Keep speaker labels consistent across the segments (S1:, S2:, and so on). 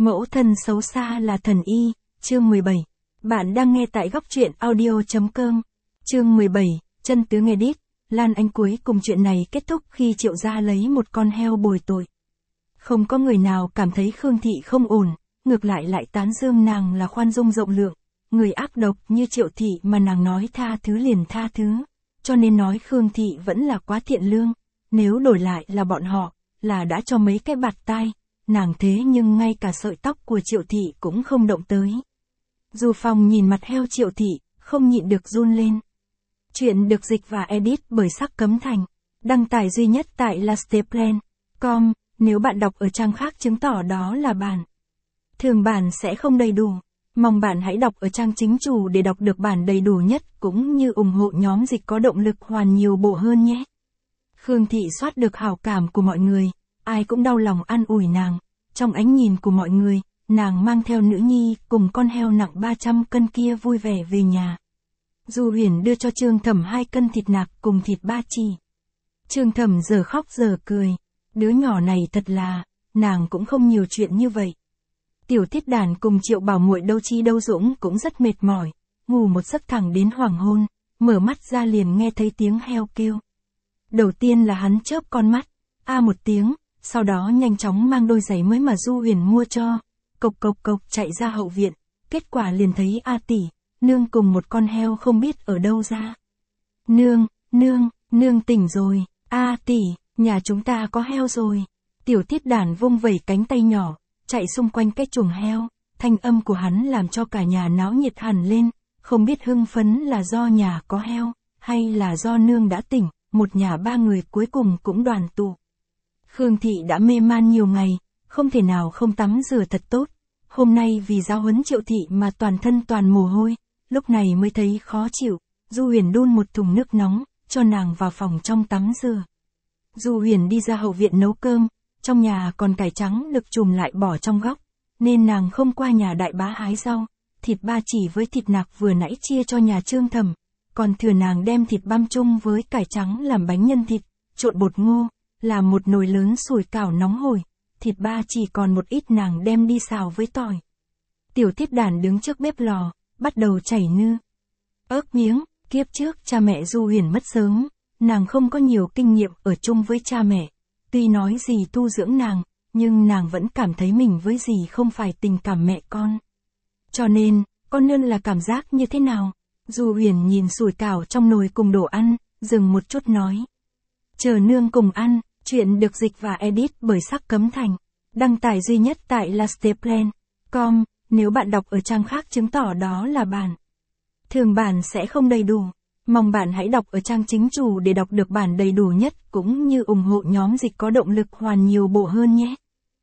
S1: Mẫu thân xấu xa là thần y, chương 17. Bạn đang nghe tại góc truyện audio.com. Chương 17, chân tướng edit. Lan Anh cuối cùng chuyện này kết thúc khi Triệu gia lấy một con heo bồi tội. Không có người nào cảm thấy Khương Thị không ổn, ngược lại tán dương nàng là khoan dung rộng lượng. Người ác độc như Triệu Thị mà nàng nói tha thứ liền tha thứ. Cho nên nói Khương Thị vẫn là quá thiện lương. Nếu đổi lại là bọn họ, là đã cho mấy cái bạt tai. Nàng thế nhưng ngay cả sợi tóc của Triệu Thị cũng không động tới. Du Phong nhìn mặt heo Triệu Thị, không nhịn được run lên. Chuyện được dịch và edit bởi Sắc Cấm Thành. Đăng tải duy nhất tại lasteplan.com. Nếu bạn đọc ở trang khác chứng tỏ đó là bản thường bản sẽ không đầy đủ. Mong bạn hãy đọc ở trang chính chủ để đọc được bản đầy đủ nhất cũng như ủng hộ nhóm dịch có động lực hoàn nhiều bộ hơn nhé. Khương Thị soát được hảo cảm của mọi người. Ai cũng đau lòng an ủi nàng. Trong ánh nhìn của mọi người, nàng mang theo nữ nhi cùng con heo nặng 300 cân kia vui vẻ về nhà. Du Huyền đưa cho Trương Thẩm 2 cân thịt nạc cùng thịt ba chỉ. Trương Thẩm giờ khóc giờ cười. Đứa nhỏ này thật là, nàng cũng không nhiều chuyện như vậy. Tiểu Thiết Đàn cùng Triệu Bảo Muội đâu chi đâu dũng cũng rất mệt mỏi. Ngủ một giấc thẳng đến hoàng hôn, mở mắt ra liền nghe thấy tiếng heo kêu. Đầu tiên là hắn chớp con mắt, một tiếng. Sau đó nhanh chóng mang đôi giày mới mà Du Huyền mua cho, cộc chạy ra hậu viện, kết quả liền thấy A tỷ, nương cùng một con heo không biết ở đâu ra. Nương tỉnh rồi, A tỷ, nhà chúng ta có heo rồi. Tiểu Thiết Đàn vung vẩy cánh tay nhỏ, chạy xung quanh cái chuồng heo, thanh âm của hắn làm cho cả nhà náo nhiệt hẳn lên, không biết hưng phấn là do nhà có heo, hay là do nương đã tỉnh, một nhà 3 người cuối cùng cũng đoàn tụ. Khương Thị đã mê man nhiều ngày, không thể nào không tắm rửa thật tốt. Hôm nay vì giáo huấn Triệu Thị mà toàn thân toàn mồ hôi, lúc này mới thấy khó chịu. Du Huyền đun một thùng nước nóng, cho nàng vào phòng trong tắm rửa. Du Huyền đi ra hậu viện nấu cơm, trong nhà còn cải trắng được chùm lại bỏ trong góc, nên nàng không qua nhà đại bá hái rau. Thịt ba chỉ với thịt nạc vừa nãy chia cho nhà Trương Thẩm, còn thừa nàng đem thịt băm chung với cải trắng làm bánh nhân thịt, trộn bột ngô. Làm một nồi lớn sủi cảo nóng hổi, thịt ba chỉ còn một ít nàng đem đi xào với tỏi. Tiểu Thiết Đàn đứng trước bếp lò, bắt đầu chảy ớt miếng. Kiếp trước cha mẹ Du Huyền mất sớm, nàng không có nhiều kinh nghiệm ở chung với cha mẹ. Tuy nói gì tu dưỡng nàng, nhưng nàng vẫn cảm thấy mình với dì không phải tình cảm mẹ con. Cho nên, con nương là cảm giác như thế nào? Du Huyền nhìn sủi cảo trong nồi cùng đồ ăn, dừng một chút nói. Chờ nương cùng ăn. Chuyện được dịch và edit bởi Sắc Cấm Thành. Đăng tải duy nhất tại lasteplan.com. Nếu bạn đọc ở trang khác chứng tỏ đó là bản thường bản sẽ không đầy đủ. Mong bạn hãy đọc ở trang chính chủ để đọc được bản đầy đủ nhất cũng như ủng hộ nhóm dịch có động lực hoàn nhiều bộ hơn nhé.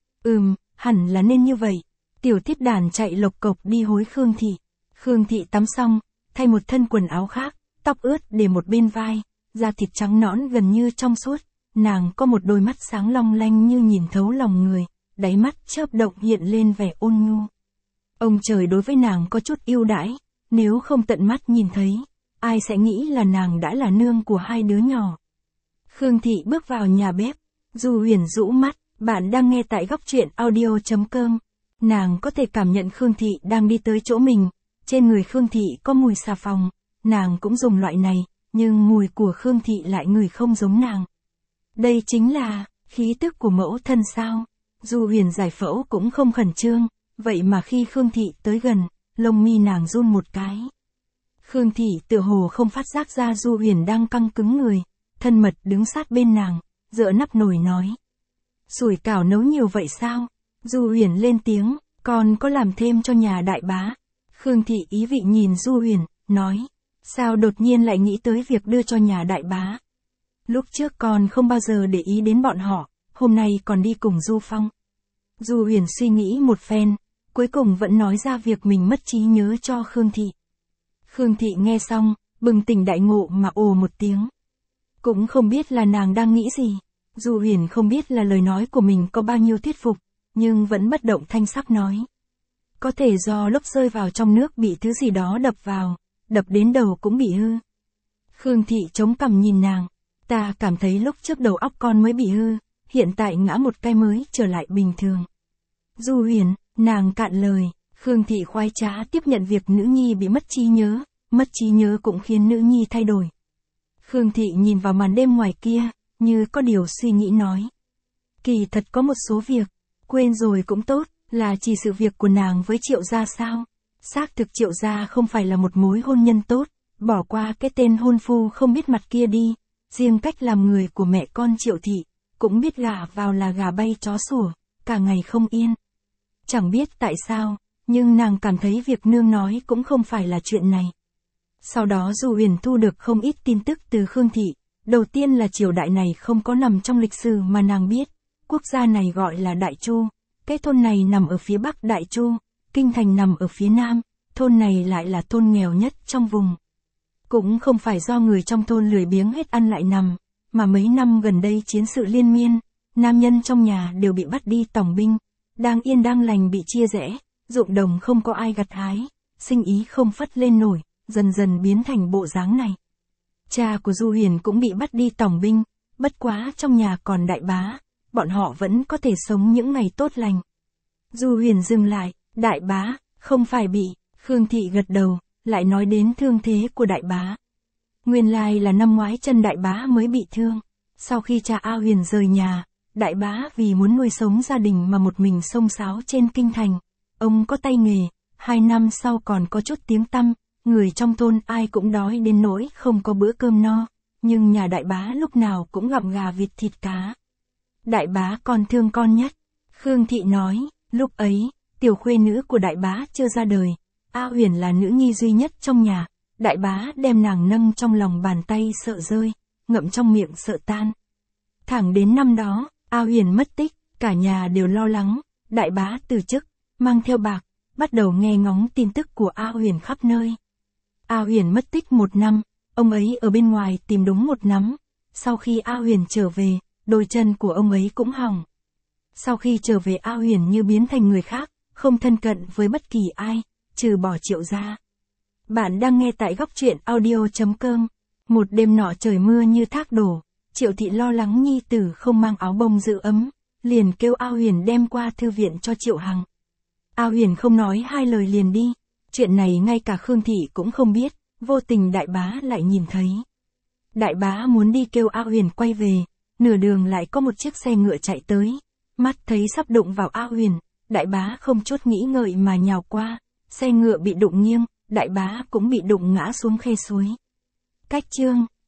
S1: Hẳn là nên như vậy. Tiểu Thiết Đàn chạy lộc cộc đi hối Khương Thị. Khương Thị tắm xong, thay một thân quần áo khác, tóc ướt để một bên vai, da thịt trắng nõn gần như trong suốt. Nàng có một đôi mắt sáng long lanh như nhìn thấu lòng người, đáy mắt chớp động hiện lên vẻ ôn nhu. Ông trời đối với nàng có chút ưu đãi, nếu không tận mắt nhìn thấy, ai sẽ nghĩ là nàng đã là nương của 2 đứa nhỏ. Khương Thị bước vào nhà bếp, Du Huyền rũ mắt, bạn đang nghe tại góc truyện audio.com. Nàng có thể cảm nhận Khương Thị đang đi tới chỗ mình, trên người Khương Thị có mùi xà phòng, nàng cũng dùng loại này, nhưng mùi của Khương Thị lại ngửi không giống nàng. Đây chính là khí tức của mẫu thân sao? Du Huyền giải phẫu cũng không khẩn trương, vậy mà khi Khương Thị tới gần, lông mi nàng run một cái. Khương Thị tựa hồ không phát giác ra Du Huyền đang căng cứng người, thân mật đứng sát bên nàng, dựa nắp nồi nói. Sủi cảo nấu nhiều vậy sao? Du Huyền lên tiếng, con có làm thêm cho nhà đại bá. Khương Thị ý vị nhìn Du Huyền, nói, sao đột nhiên lại nghĩ tới việc đưa cho nhà đại bá? Lúc trước con không bao giờ để ý đến bọn họ, hôm nay còn đi cùng Du Phong. Du Huyền suy nghĩ một phen, cuối cùng vẫn nói ra việc mình mất trí nhớ cho Khương Thị. Khương Thị nghe xong, bừng tỉnh đại ngộ mà ồ một tiếng. Cũng không biết là nàng đang nghĩ gì. Du Huyền không biết là lời nói của mình có bao nhiêu thuyết phục, nhưng vẫn bất động thanh sắc nói. Có thể do lúc rơi vào trong nước bị thứ gì đó đập vào, đập đến đầu cũng bị hư. Khương Thị chống cằm nhìn nàng. Ta cảm thấy lúc trước đầu óc con mới bị hư, hiện tại ngã một cái mới trở lại bình thường. Du Huyền, Nàng cạn lời, Khương Thị khoái trá tiếp nhận việc nữ nhi bị mất trí nhớ cũng khiến nữ nhi thay đổi. Khương Thị nhìn vào màn đêm ngoài kia, như có điều suy nghĩ nói. Kỳ thật có một số việc, quên rồi cũng tốt, là chỉ sự việc của nàng với Triệu gia sao? Xác thực Triệu gia không phải là một mối hôn nhân tốt, bỏ qua cái tên hôn phu không biết mặt kia đi, riêng cách làm người của mẹ con Triệu Thị, cũng biết gả vào là gà bay chó sủa, cả ngày không yên. Chẳng biết tại sao, nhưng nàng cảm thấy việc nương nói cũng không phải là chuyện này. Sau đó Du Huyền thu được không ít tin tức từ Khương Thị, đầu tiên là triều đại này không có nằm trong lịch sử mà nàng biết, quốc gia này gọi là Đại Chu, cái thôn này nằm ở phía bắc Đại Chu, kinh thành nằm ở phía nam, thôn này lại là thôn nghèo nhất trong vùng. Cũng không phải do người trong thôn lười biếng hết ăn lại nằm, mà mấy năm gần đây chiến sự liên miên, nam nhân trong nhà đều bị bắt đi tòng binh, đang yên đang lành bị chia rẽ, ruộng đồng không có ai gặt hái, sinh ý không phất lên nổi, dần dần biến thành bộ dáng này. Cha của Du Huyền cũng bị bắt đi tòng binh, bất quá trong nhà còn đại bá, bọn họ vẫn có thể sống những ngày tốt lành. Du Huyền dừng lại, đại bá, không phải bị, Khương Thị gật đầu, lại nói đến thương thế của đại bá. Nguyên lai là năm ngoái chân đại bá mới bị thương, sau khi cha A Huyền rời nhà, đại bá vì muốn nuôi sống gia đình mà một mình xông xáo trên kinh thành. Ông có tay nghề, 2 năm sau còn có chút tiếng tăm, người trong thôn ai cũng đói đến nỗi không có bữa cơm no, nhưng nhà đại bá lúc nào cũng gặm gà vịt thịt cá. Đại bá còn thương con nhất. Khương Thị nói, lúc ấy, tiểu khuê nữ của đại bá chưa ra đời, A Huyền là nữ nhi duy nhất trong nhà, đại bá đem nàng nâng trong lòng bàn tay sợ rơi, ngậm trong miệng sợ tan. Thẳng đến năm đó, A Huyền mất tích, cả nhà đều lo lắng, đại bá từ chức, mang theo bạc, bắt đầu nghe ngóng tin tức của A Huyền khắp nơi. A Huyền mất tích 1 năm, ông ấy ở bên ngoài tìm đúng 1 năm, sau khi A Huyền trở về, đôi chân của ông ấy cũng hỏng. Sau khi trở về A Huyền như biến thành người khác, không thân cận với bất kỳ ai, trừ bỏ Triệu gia. Bạn đang nghe tại góc truyện audio.com. Một đêm nọ trời mưa như thác đổ, Triệu Thị lo lắng nhi tử không mang áo bông giữ ấm, liền kêu A Huyền đem qua thư viện cho Triệu Hằng. A Huyền không nói 2 lời liền đi, chuyện này ngay cả Khương Thị cũng không biết, vô tình đại bá lại nhìn thấy. Đại bá muốn đi kêu A Huyền quay về, nửa đường lại có một chiếc xe ngựa chạy tới, mắt thấy sắp đụng vào A Huyền, đại bá không chút nghĩ ngợi mà nhào qua, xe ngựa bị đụng nghiêng, đại bá cũng bị đụng ngã xuống khe suối. Cách chương